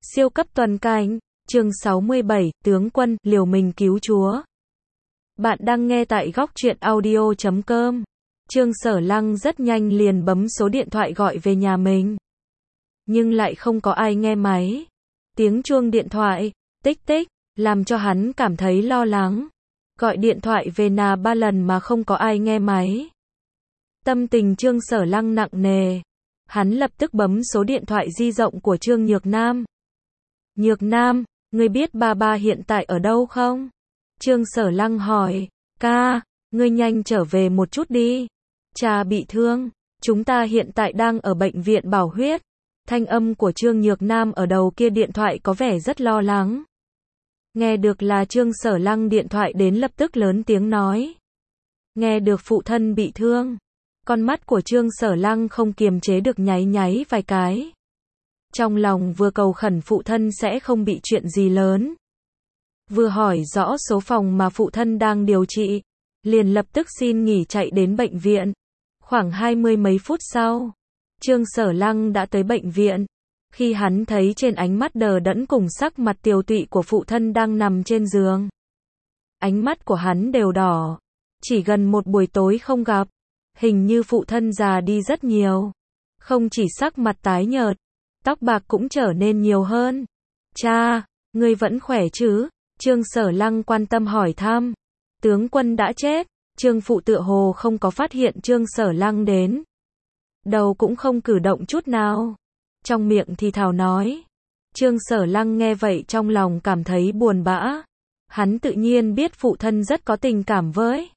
Siêu cấp toàn cảnh, chương 67, tướng quân, liều mình cứu chúa. Bạn đang nghe tại góc truyện audio.com. Trương Sở Lăng rất nhanh liền bấm số điện thoại gọi về nhà mình. Nhưng lại không có ai nghe máy. Tiếng chuông điện thoại, tích tích, làm cho hắn cảm thấy lo lắng. Gọi điện thoại về nhà 3 lần mà không có ai nghe máy. Tâm tình Trương Sở Lăng nặng nề. Hắn lập tức bấm số điện thoại di động của Trương Nhược Nam. Nhược Nam, ngươi biết ba hiện tại ở đâu không? Trương Sở Lăng hỏi, ca, ngươi nhanh trở về một chút đi. Cha bị thương, chúng ta hiện tại đang ở bệnh viện Bảo Huyết. Thanh âm của Trương Nhược Nam ở đầu kia điện thoại có vẻ rất lo lắng. Nghe được là Trương Sở Lăng điện thoại đến lập tức lớn tiếng nói. Nghe được phụ thân bị thương. Con mắt của Trương Sở Lăng không kiềm chế được nháy nháy vài cái. Trong lòng vừa cầu khẩn phụ thân sẽ không bị chuyện gì lớn. Vừa hỏi rõ số phòng mà phụ thân đang điều trị. Liền lập tức xin nghỉ chạy đến bệnh viện. Khoảng 20 mấy phút sau, Trương Sở Lăng đã tới bệnh viện. Khi hắn thấy trên ánh mắt đờ đẫn cùng sắc mặt tiều tụy của phụ thân đang nằm trên giường. Ánh mắt của hắn đều đỏ. Chỉ gần một buổi tối không gặp. Hình như phụ thân già đi rất nhiều. Không chỉ sắc mặt tái nhợt, tóc bạc cũng trở nên nhiều hơn. Cha, ngươi vẫn khỏe chứ? Trương Sở Lăng quan tâm hỏi thăm. Tướng quân đã chết. Trương phụ tựa hồ không có phát hiện Trương Sở Lăng đến. Đầu cũng không cử động chút nào. Trong miệng thì thào nói. Trương Sở Lăng nghe vậy trong lòng cảm thấy buồn bã. Hắn tự nhiên biết phụ thân rất có tình cảm với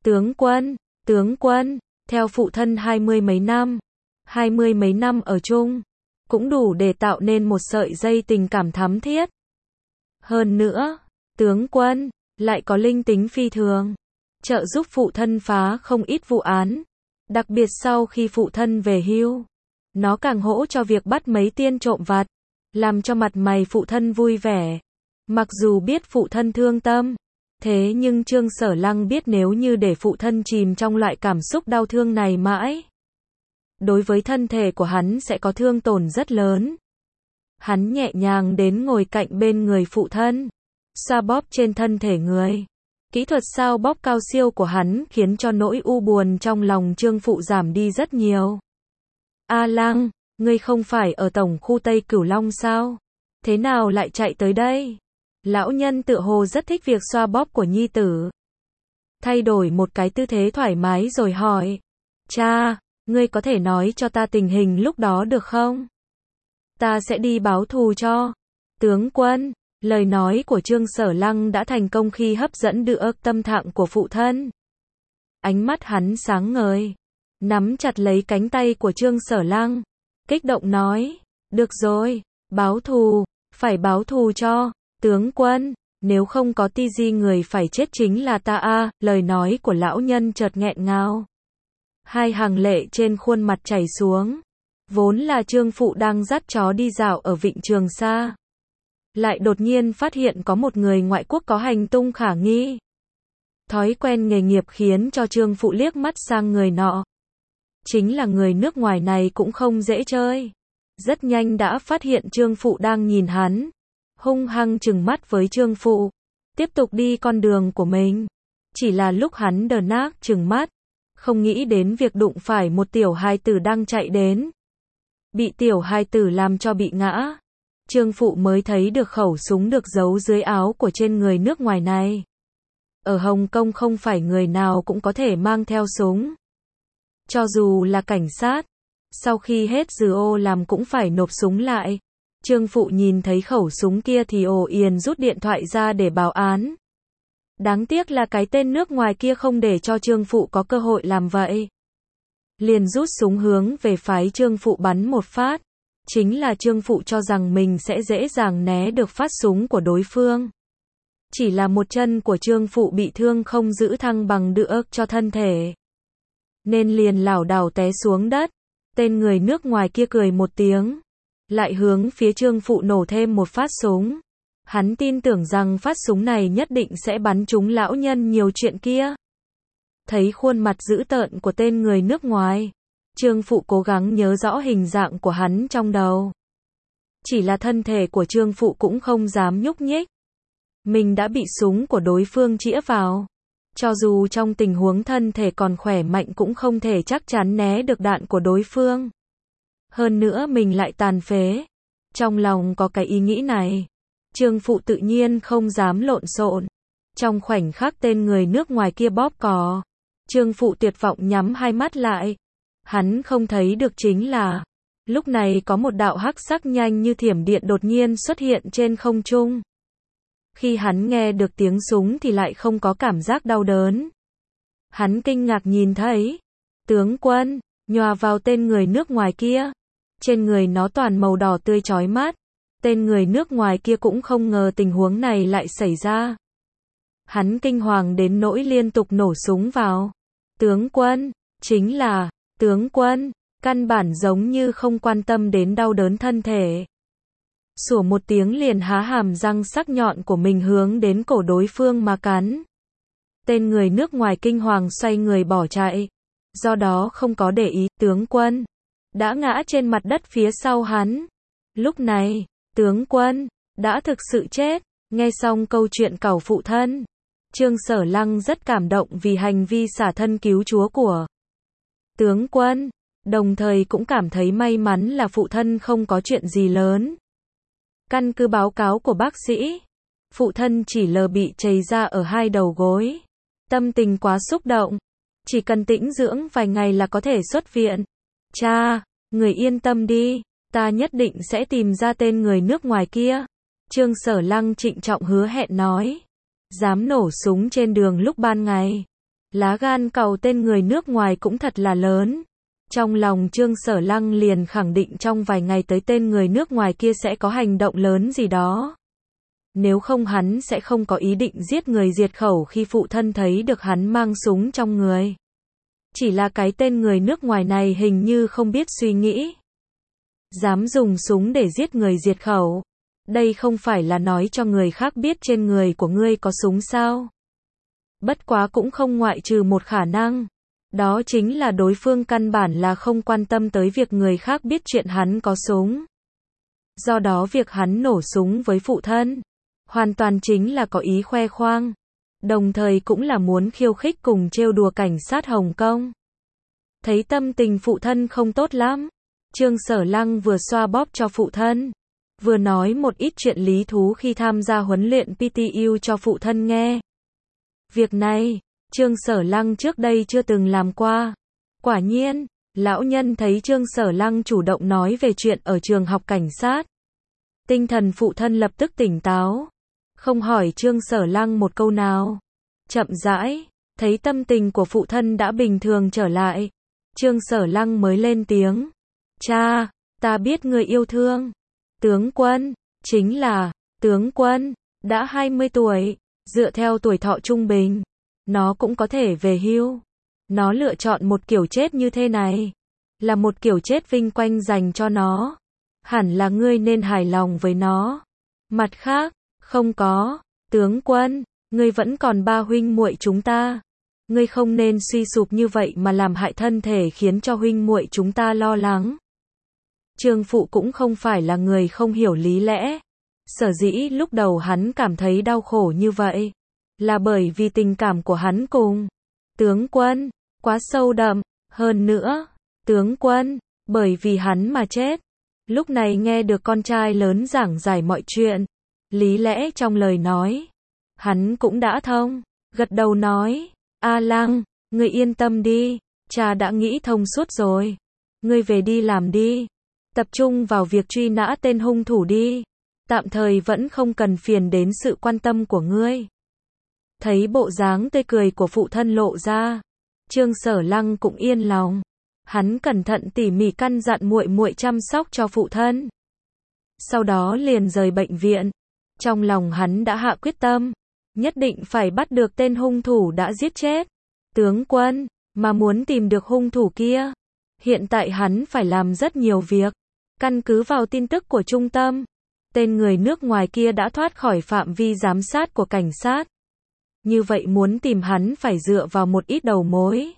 tướng quân, theo phụ thân 20 mấy năm ở chung, cũng đủ để tạo nên một sợi dây tình cảm thắm thiết. Hơn nữa, tướng quân, lại có linh tính phi thường, trợ giúp phụ thân phá không ít vụ án, đặc biệt sau khi phụ thân về hưu. Nó càng hỗ cho việc bắt mấy tên trộm vặt, làm cho mặt mày phụ thân vui vẻ. Mặc dù biết phụ thân thương tâm, thế nhưng Trương Sở Lăng biết nếu như để phụ thân chìm trong loại cảm xúc đau thương này mãi, đối với thân thể của hắn sẽ có thương tổn rất lớn. Hắn nhẹ nhàng đến ngồi cạnh bên người phụ thân, xoa bóp trên thân thể người. Kỹ thuật xoa bóp cao siêu của hắn khiến cho nỗi u buồn trong lòng Trương phụ giảm đi rất nhiều. A Lăng, ngươi không phải ở tổng khu Tây Cửu Long sao? Thế nào lại chạy tới đây? Lão nhân tựa hồ rất thích việc xoa bóp của nhi tử. Thay đổi một cái tư thế thoải mái rồi hỏi. Cha, ngươi có thể nói cho ta tình hình lúc đó được không? Ta sẽ đi báo thù cho tướng quân. Lời nói của Trương Sở Lăng đã thành công khi hấp dẫn được tâm trạng của phụ thân. Ánh mắt hắn sáng ngời, nắm chặt lấy cánh tay của Trương Sở Lăng, kích động nói, được rồi, báo thù, phải báo thù cho tướng quân, nếu không có ti di người phải chết chính là ta a. Lời nói của lão nhân chợt nghẹn ngào. Hai hàng lệ trên khuôn mặt chảy xuống. Vốn là Trương phụ đang dắt chó đi dạo ở Vịnh Trường Sa, lại đột nhiên phát hiện có một người ngoại quốc có hành tung khả nghi. Thói quen nghề nghiệp khiến cho Trương phụ liếc mắt sang người nọ. Chính là người nước ngoài này cũng không dễ chơi. Rất nhanh đã phát hiện Trương phụ đang nhìn hắn, hung hăng trừng mắt với Trương phụ, tiếp tục đi con đường của mình. Chỉ là lúc hắn đờ nác trừng mắt, không nghĩ đến việc đụng phải một tiểu hài tử đang chạy đến. Bị tiểu hài tử làm cho bị ngã. Trương phụ mới thấy được khẩu súng được giấu dưới áo của trên người nước ngoài này. Ở Hồng Kông không phải người nào cũng có thể mang theo súng. Cho dù là cảnh sát, sau khi hết giờ ô làm cũng phải nộp súng lại. Trương phụ nhìn thấy khẩu súng kia thì ồ yên rút điện thoại ra để báo án. Đáng tiếc là cái tên nước ngoài kia không để cho Trương phụ có cơ hội làm vậy. Liền rút súng hướng về phái Trương phụ bắn một phát. Chính là Trương phụ cho rằng mình sẽ dễ dàng né được phát súng của đối phương. Chỉ là một chân của Trương phụ bị thương không giữ thăng bằng được cho thân thể, nên liền lảo đảo té xuống đất. Tên người nước ngoài kia cười một tiếng, lại hướng phía Trương phụ nổ thêm một phát súng. Hắn tin tưởng rằng phát súng này nhất định sẽ bắn trúng lão nhân nhiều chuyện kia. Thấy khuôn mặt dữ tợn của tên người nước ngoài, Trương phụ cố gắng nhớ rõ hình dạng của hắn trong đầu. Chỉ là thân thể của Trương Phụ cũng không dám nhúc nhích. Mình đã bị súng của đối phương chĩa vào. Cho dù trong tình huống thân thể còn khỏe mạnh cũng không thể chắc chắn né được đạn của đối phương. Hơn nữa mình lại tàn phế. Trong lòng có cái ý nghĩ này. Trương Phụ tự nhiên không dám lộn xộn. Trong khoảnh khắc tên người nước ngoài kia bóp cò, Trương Phụ tuyệt vọng nhắm hai mắt lại. Hắn không thấy được chính là, lúc này có một đạo hắc sắc nhanh như thiểm điện đột nhiên xuất hiện trên không trung. Khi hắn nghe được tiếng súng thì lại không có cảm giác đau đớn. Hắn kinh ngạc nhìn thấy, tướng quân, nhòa vào tên người nước ngoài kia. Trên người nó toàn màu đỏ tươi chói mắt. Tên người nước ngoài kia cũng không ngờ tình huống này lại xảy ra. Hắn kinh hoàng đến nỗi liên tục nổ súng vào. Tướng quân, chính là, tướng quân, căn bản giống như không quan tâm đến đau đớn thân thể. Sủa một tiếng liền há hàm răng sắc nhọn của mình hướng đến cổ đối phương mà cắn. Tên người nước ngoài kinh hoàng xoay người bỏ chạy. Do đó không có để ý, tướng quân đã ngã trên mặt đất phía sau hắn. Lúc này, tướng quân đã thực sự chết. Nghe xong câu chuyện cẩu phụ thân, Trương Sở Lăng rất cảm động vì hành vi xả thân cứu chúa của tướng quân, đồng thời cũng cảm thấy may mắn là phụ thân không có chuyện gì lớn. Căn cứ báo cáo của bác sĩ, phụ thân chỉ bị chảy ra ở hai đầu gối. Tâm tình quá xúc động, chỉ cần tĩnh dưỡng vài ngày là có thể xuất viện. Cha, người yên tâm đi, ta nhất định sẽ tìm ra tên người nước ngoài kia. Trương Sở Lăng trịnh trọng hứa hẹn nói. Dám nổ súng trên đường lúc ban ngày. Lá gan càu tên người nước ngoài cũng thật là lớn. Trong lòng Trương Sở Lăng liền khẳng định trong vài ngày tới tên người nước ngoài kia sẽ có hành động lớn gì đó. Nếu không hắn sẽ không có ý định giết người diệt khẩu khi phụ thân thấy được hắn mang súng trong người. Chỉ là cái tên người nước ngoài này hình như không biết suy nghĩ. Dám dùng súng để giết người diệt khẩu. Đây không phải là nói cho người khác biết trên người của ngươi có súng sao? Bất quá cũng không ngoại trừ một khả năng. Đó chính là đối phương căn bản là không quan tâm tới việc người khác biết chuyện hắn có súng. Do đó việc hắn nổ súng với phụ thân, hoàn toàn chính là có ý khoe khoang. Đồng thời cũng là muốn khiêu khích cùng trêu đùa cảnh sát Hồng Kông. Thấy tâm tình phụ thân không tốt lắm, Trương Sở Lăng vừa xoa bóp cho phụ thân, vừa nói một ít chuyện lý thú khi tham gia huấn luyện PTU cho phụ thân nghe. Việc này, Trương Sở Lăng trước đây chưa từng làm qua. Quả nhiên, lão nhân thấy Trương Sở Lăng chủ động nói về chuyện ở trường học cảnh sát. Tinh thần phụ thân lập tức tỉnh táo. Không hỏi Trương Sở Lăng một câu nào. Chậm rãi, thấy tâm tình của phụ thân đã bình thường trở lại. Trương Sở Lăng mới lên tiếng. Cha, ta biết người yêu thương. Tướng quân, chính là, tướng quân, đã 20 tuổi, dựa theo tuổi thọ trung bình, nó cũng có thể về hưu. Nó lựa chọn một kiểu chết như thế này, là một kiểu chết vinh quang dành cho nó. Hẳn là ngươi nên hài lòng với nó. Mặt khác, không có, tướng quân, ngươi vẫn còn ba huynh muội chúng ta. Ngươi không nên suy sụp như vậy mà làm hại thân thể khiến cho huynh muội chúng ta lo lắng. Trương Phụ cũng không phải là người không hiểu lý lẽ. Sở dĩ lúc đầu hắn cảm thấy đau khổ như vậy, là bởi vì tình cảm của hắn cùng tướng quân quá sâu đậm. Hơn nữa, tướng quân, bởi vì hắn mà chết. Lúc này nghe được con trai lớn giảng giải mọi chuyện, lý lẽ trong lời nói, hắn cũng đã thông, gật đầu nói, A Lăng, ngươi yên tâm đi, cha đã nghĩ thông suốt rồi. Ngươi về đi làm đi, tập trung vào việc truy nã tên hung thủ đi, tạm thời vẫn không cần phiền đến sự quan tâm của ngươi. Thấy bộ dáng tươi cười của phụ thân lộ ra, Trương Sở Lăng cũng yên lòng. Hắn cẩn thận tỉ mỉ căn dặn muội muội chăm sóc cho phụ thân. Sau đó liền rời bệnh viện. Trong lòng hắn đã hạ quyết tâm, nhất định phải bắt được tên hung thủ đã giết chết tướng quân, mà muốn tìm được hung thủ kia, hiện tại hắn phải làm rất nhiều việc. Căn cứ vào tin tức của trung tâm, tên người nước ngoài kia đã thoát khỏi phạm vi giám sát của cảnh sát. Như vậy muốn tìm hắn phải dựa vào một ít đầu mối.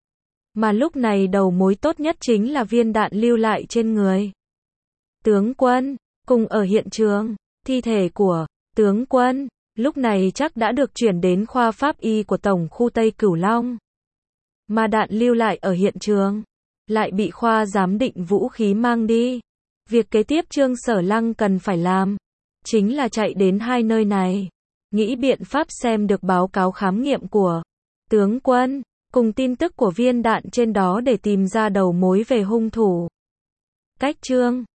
Mà lúc này đầu mối tốt nhất chính là viên đạn lưu lại trên người tướng quân. Cùng ở hiện trường, thi thể của tướng quân lúc này chắc đã được chuyển đến khoa pháp y của Tổng khu Tây Cửu Long. Mà đạn lưu lại ở hiện trường, lại bị khoa giám định vũ khí mang đi. Việc kế tiếp Trương Sở Lăng cần phải làm, chính là chạy đến hai nơi này, nghĩ biện pháp xem được báo cáo khám nghiệm của tướng quân, cùng tin tức của viên đạn trên đó để tìm ra đầu mối về hung thủ. Cách Trương